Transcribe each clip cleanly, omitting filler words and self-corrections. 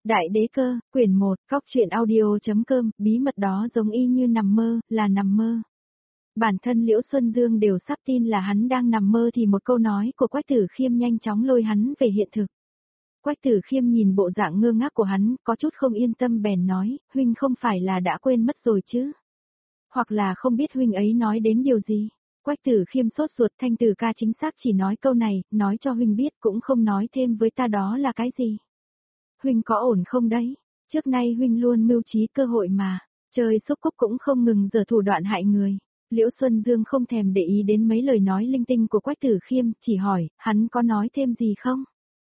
Đại đế cơ, quyển 1, Cóc truyện audio.com, bí mật đó giống y như nằm mơ, là nằm mơ. Bản thân Liễu Xuân Dương đều sắp tin là hắn đang nằm mơ thì một câu nói của Quách Tử Khiêm nhanh chóng lôi hắn về hiện thực. Quách Tử Khiêm nhìn bộ dạng ngơ ngác của hắn, có chút không yên tâm bèn nói, huynh không phải là đã quên mất rồi chứ? Hoặc là không biết huynh ấy nói đến điều gì? Quách Tử Khiêm sốt ruột, Thanh Tử ca chính xác chỉ nói câu này, nói cho huynh biết cũng không nói thêm với ta đó là cái gì. Huynh có ổn không đấy? Trước nay huynh luôn mưu trí cơ hội mà, chơi xúc cúc cũng không ngừng giở thủ đoạn hại người. Liễu Xuân Dương không thèm để ý đến mấy lời nói linh tinh của Quách Tử Khiêm, chỉ hỏi, hắn có nói thêm gì không?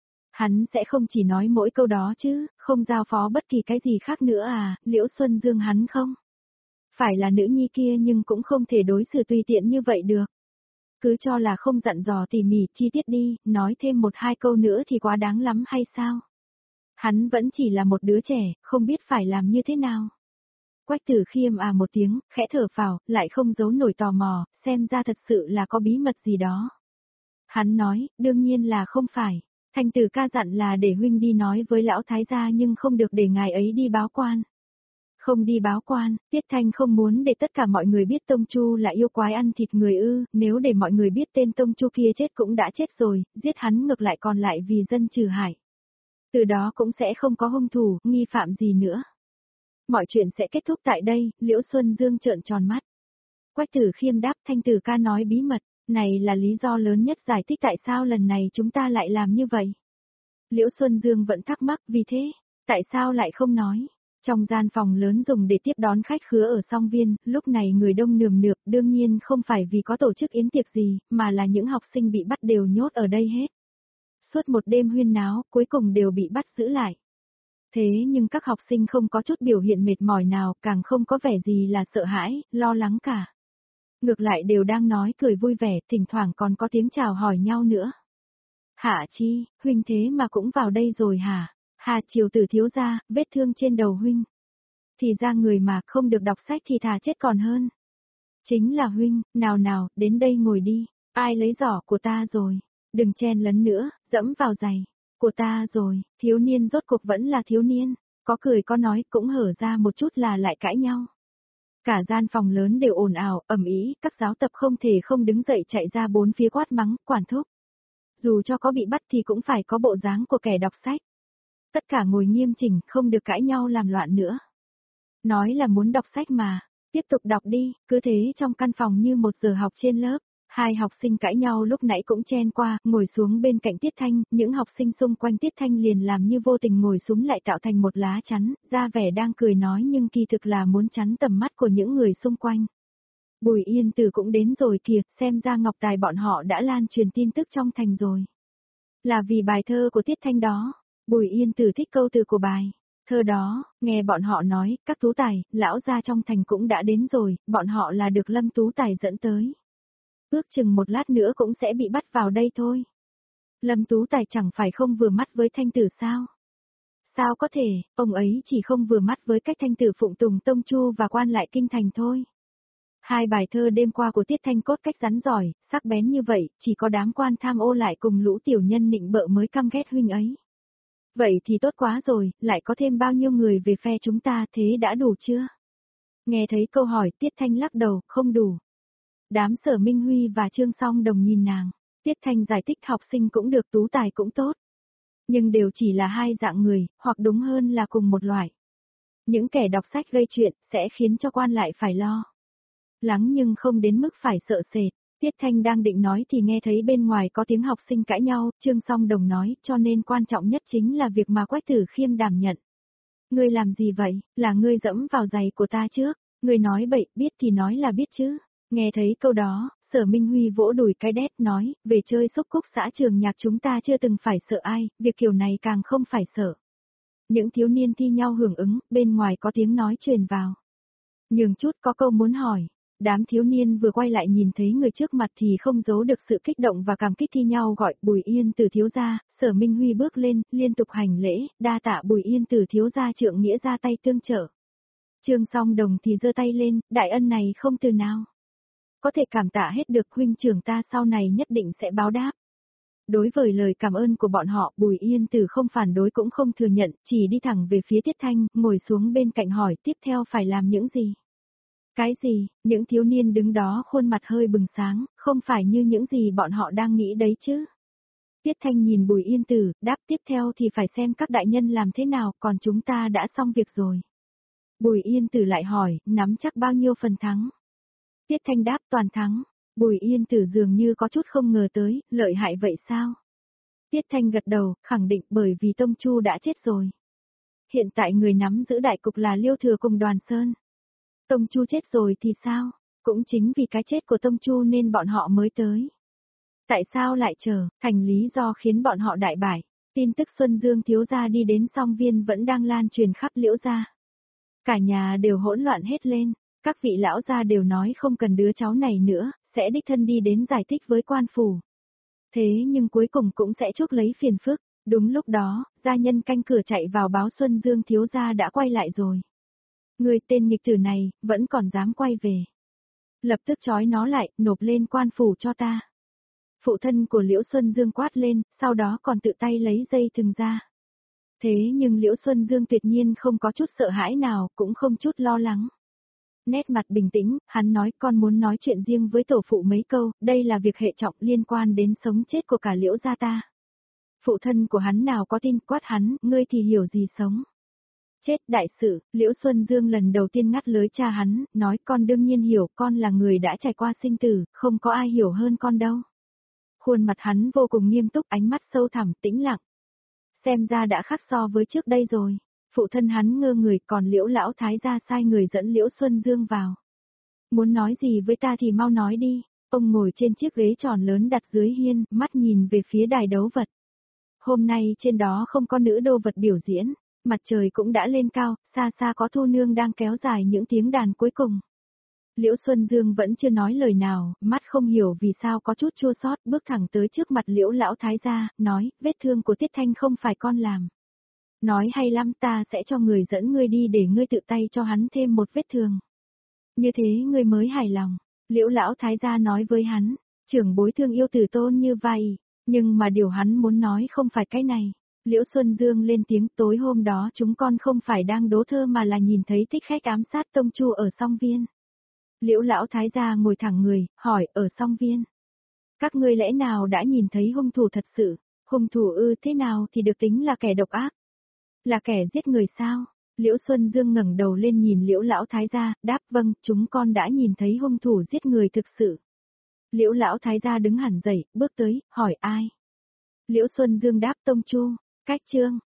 Hắn sẽ không chỉ nói mỗi câu đó chứ, không giao phó bất kỳ cái gì khác nữa à, Liễu Xuân Dương hắn không? Phải là nữ nhi kia nhưng cũng không thể đối xử tùy tiện như vậy được. Cứ cho là không dặn dò tỉ mỉ chi tiết đi, nói thêm một hai câu nữa thì quá đáng lắm hay sao? Hắn vẫn chỉ là một đứa trẻ, không biết phải làm như thế nào. Quách Tử Khiêm à một tiếng, khẽ thở phào, lại không giấu nổi tò mò, xem ra thật sự là có bí mật gì đó. Hắn nói, đương nhiên là không phải. Thanh Tử ca dặn là để huynh đi nói với lão thái gia nhưng không được để ngài ấy đi báo quan. Không đi báo quan, Tiết Thanh không muốn để tất cả mọi người biết Tông Chu là yêu quái ăn thịt người ư, nếu để mọi người biết tên Tông Chu kia chết cũng đã chết rồi, giết hắn ngược lại còn lại vì dân trừ hại. Từ đó cũng sẽ không có hung thủ, nghi phạm gì nữa. Mọi chuyện sẽ kết thúc tại đây, Liễu Xuân Dương trợn tròn mắt. Quách Tử Khiêm đáp, Thanh Tử ca nói bí mật, này là lý do lớn nhất giải thích tại sao lần này chúng ta lại làm như vậy. Liễu Xuân Dương vẫn thắc mắc vì thế, tại sao lại không nói. Trong gian phòng lớn dùng để tiếp đón khách khứa ở Song Viên, lúc này người đông nườm nượp, đương nhiên không phải vì có tổ chức yến tiệc gì, mà là những học sinh bị bắt đều nhốt ở đây hết. Suốt một đêm huyên náo, cuối cùng đều bị bắt giữ lại. Thế nhưng các học sinh không có chút biểu hiện mệt mỏi nào, càng không có vẻ gì là sợ hãi, lo lắng cả. Ngược lại đều đang nói cười vui vẻ, thỉnh thoảng còn có tiếng chào hỏi nhau nữa. Hạ Chi, huynh thế mà cũng vào đây rồi hả? Hà Triều Tử thiếu gia, vết thương trên đầu huynh. Thì ra người mà không được đọc sách thì thà chết còn hơn. Chính là huynh, nào nào, đến đây ngồi đi. Ai lấy giỏ của ta rồi? Đừng chen lấn nữa, dẫm vào giày. Của ta rồi, thiếu niên rốt cuộc vẫn là thiếu niên. Có cười có nói cũng hở ra một chút là lại cãi nhau. Cả gian phòng lớn đều ồn ào, ầm ĩ, các giáo tập không thể không đứng dậy chạy ra bốn phía quát mắng, quản thúc. Dù cho có bị bắt thì cũng phải có bộ dáng của kẻ đọc sách. Tất cả ngồi nghiêm chỉnh, không được cãi nhau làm loạn nữa. Nói là muốn đọc sách mà, tiếp tục đọc đi, cứ thế trong căn phòng như một giờ học trên lớp. Hai học sinh cãi nhau lúc nãy cũng chen qua, ngồi xuống bên cạnh Tiết Thanh, những học sinh xung quanh Tiết Thanh liền làm như vô tình ngồi xuống lại tạo thành một lá chắn, ra vẻ đang cười nói nhưng kỳ thực là muốn chắn tầm mắt của những người xung quanh. Bùi Yên Tử cũng đến rồi kìa, xem ra Ngọc Tài bọn họ đã lan truyền tin tức trong thành rồi. Là vì bài thơ của Tiết Thanh đó, Bùi Yên Tử thích câu từ của bài. Thơ đó, nghe bọn họ nói, các tú tài, lão gia trong thành cũng đã đến rồi, bọn họ là được Lâm Tú Tài dẫn tới. Ước chừng một lát nữa cũng sẽ bị bắt vào đây thôi. Lâm Tú Tài chẳng phải không vừa mắt với Thanh Tử sao? Sao có thể, ông ấy chỉ không vừa mắt với cách Thanh Tử phụng tùng Tông Chu và quan lại kinh thành thôi. Hai bài thơ đêm qua của Tiết Thanh cốt cách rắn giỏi, sắc bén như vậy, chỉ có đám quan tham ô lại cùng lũ tiểu nhân nịnh bợ mới căm ghét huynh ấy. Vậy thì tốt quá rồi, lại có thêm bao nhiêu người về phe chúng ta, thế đã đủ chưa? Nghe thấy câu hỏi, Tiết Thanh lắc đầu, không đủ. Đám Sở Minh Huy và Trương Song Đồng nhìn nàng, Tiết Thanh giải thích học sinh cũng được, tú tài cũng tốt. Nhưng đều chỉ là hai dạng người, hoặc đúng hơn là cùng một loại. Những kẻ đọc sách gây chuyện, sẽ khiến cho quan lại phải lo lắng nhưng không đến mức phải sợ sệt. Tiết Thanh đang định nói thì nghe thấy bên ngoài có tiếng học sinh cãi nhau, Trương Song Đồng nói, cho nên quan trọng nhất chính là việc mà Quách Tử Khiêm đảm nhận. Ngươi làm gì vậy, là ngươi dẫm vào giày của ta trước, ngươi nói bậy, biết thì nói là biết chứ. Nghe thấy câu đó, Sở Minh Huy vỗ đùi cái đét nói, về chơi xúc cúc xã Trường Nhạc chúng ta chưa từng phải sợ ai, việc kiểu này càng không phải sợ. Những thiếu niên thi nhau hưởng ứng, bên ngoài có tiếng nói truyền vào. Nhường chút có câu muốn hỏi. Đám thiếu niên vừa quay lại nhìn thấy người trước mặt thì không giấu được sự kích động và cảm kích thi nhau gọi Bùi Yên Tử thiếu gia. Sở Minh Huy bước lên, liên tục hành lễ, đa tạ Bùi Yên Tử thiếu gia trượng nghĩa ra tay tương trợ. Trương Song Đồng thì giơ tay lên, đại ân này không từ nào có thể cảm tạ hết được, huynh trưởng ta sau này nhất định sẽ báo đáp. Đối với lời cảm ơn của bọn họ, Bùi Yên Tử không phản đối cũng không thừa nhận, chỉ đi thẳng về phía Tiết Thanh, ngồi xuống bên cạnh hỏi tiếp theo phải làm những gì. Cái gì, những thiếu niên đứng đó khuôn mặt hơi bừng sáng, không phải như những gì bọn họ đang nghĩ đấy chứ. Tiết Thanh nhìn Bùi Yên Tử, đáp tiếp theo thì phải xem các đại nhân làm thế nào, còn chúng ta đã xong việc rồi. Bùi Yên Tử lại hỏi, nắm chắc bao nhiêu phần thắng? Tiết Thanh đáp toàn thắng. Bùi Yên Tử dường như có chút không ngờ tới, lợi hại vậy sao? Tiết Thanh gật đầu, khẳng định bởi vì Tông Chu đã chết rồi. Hiện tại người nắm giữ đại cục là Liêu Thừa cùng Đoàn Sơn. Tông Chu chết rồi thì sao? Cũng chính vì cái chết của Tông Chu nên bọn họ mới tới. Tại sao lại chờ, thành lý do khiến bọn họ đại bại. Tin tức Xuân Dương thiếu gia đi đến Song Viên vẫn đang lan truyền khắp Liễu gia. Cả nhà đều hỗn loạn hết lên, các vị lão gia đều nói không cần đứa cháu này nữa, sẽ đích thân đi đến giải thích với quan phủ. Thế nhưng cuối cùng cũng sẽ chuốc lấy phiền phức. Đúng lúc đó, gia nhân canh cửa chạy vào báo Xuân Dương thiếu gia đã quay lại rồi. Người tên nghịch tử này, vẫn còn dám quay về. Lập tức trói nó lại, nộp lên quan phủ cho ta. Phụ thân của Liễu Xuân Dương quát lên, sau đó còn tự tay lấy dây thừng ra. Thế nhưng Liễu Xuân Dương tuyệt nhiên không có chút sợ hãi nào, cũng không chút lo lắng. Nét mặt bình tĩnh, hắn nói con muốn nói chuyện riêng với tổ phụ mấy câu, đây là việc hệ trọng liên quan đến sống chết của cả Liễu gia ta. Phụ thân của hắn nào có tin quát hắn, ngươi thì hiểu gì sống. Chết đại sự, Liễu Xuân Dương lần đầu tiên ngắt lưới cha hắn, nói con đương nhiên hiểu, con là người đã trải qua sinh tử, không có ai hiểu hơn con đâu. Khuôn mặt hắn vô cùng nghiêm túc, ánh mắt sâu thẳm, tĩnh lặng. Xem ra đã khác so với trước đây rồi. Phụ thân hắn ngơ người, còn Liễu lão thái gia sai người dẫn Liễu Xuân Dương vào. Muốn nói gì với ta thì mau nói đi. Ông ngồi trên chiếc ghế tròn lớn đặt dưới hiên, mắt nhìn về phía đài đấu vật. Hôm nay trên đó không có nữ đô vật biểu diễn, mặt trời cũng đã lên cao, xa xa có Thu Nương đang kéo dài những tiếng đàn cuối cùng. Liễu Xuân Dương vẫn chưa nói lời nào, mắt không hiểu vì sao có chút chua xót, bước thẳng tới trước mặt Liễu lão thái gia, nói, vết thương của Tiết Thanh không phải con làm. Nói hay lắm, ta sẽ cho người dẫn ngươi đi để ngươi tự tay cho hắn thêm một vết thương. Như thế ngươi mới hài lòng. Liễu lão thái gia nói với hắn, trưởng bối thương yêu tử tôn như vậy, nhưng mà điều hắn muốn nói không phải cái này. Liễu Xuân Dương lên tiếng, tối hôm đó chúng con không phải đang đố thơ mà là nhìn thấy thích khách ám sát Tông Chu ở Song Viên. Liễu lão thái gia ngồi thẳng người, hỏi, ở Song Viên. Các ngươi lẽ nào đã nhìn thấy hung thủ thật sự? Hung thủ thế nào thì được tính là kẻ độc ác? Là kẻ giết người sao? Liễu Xuân Dương ngẩng đầu lên nhìn Liễu lão thái gia, đáp vâng, chúng con đã nhìn thấy hung thủ giết người thực sự. Liễu lão thái gia đứng hẳn dậy, bước tới, hỏi ai? Liễu Xuân Dương đáp Tông Chu. Cách chương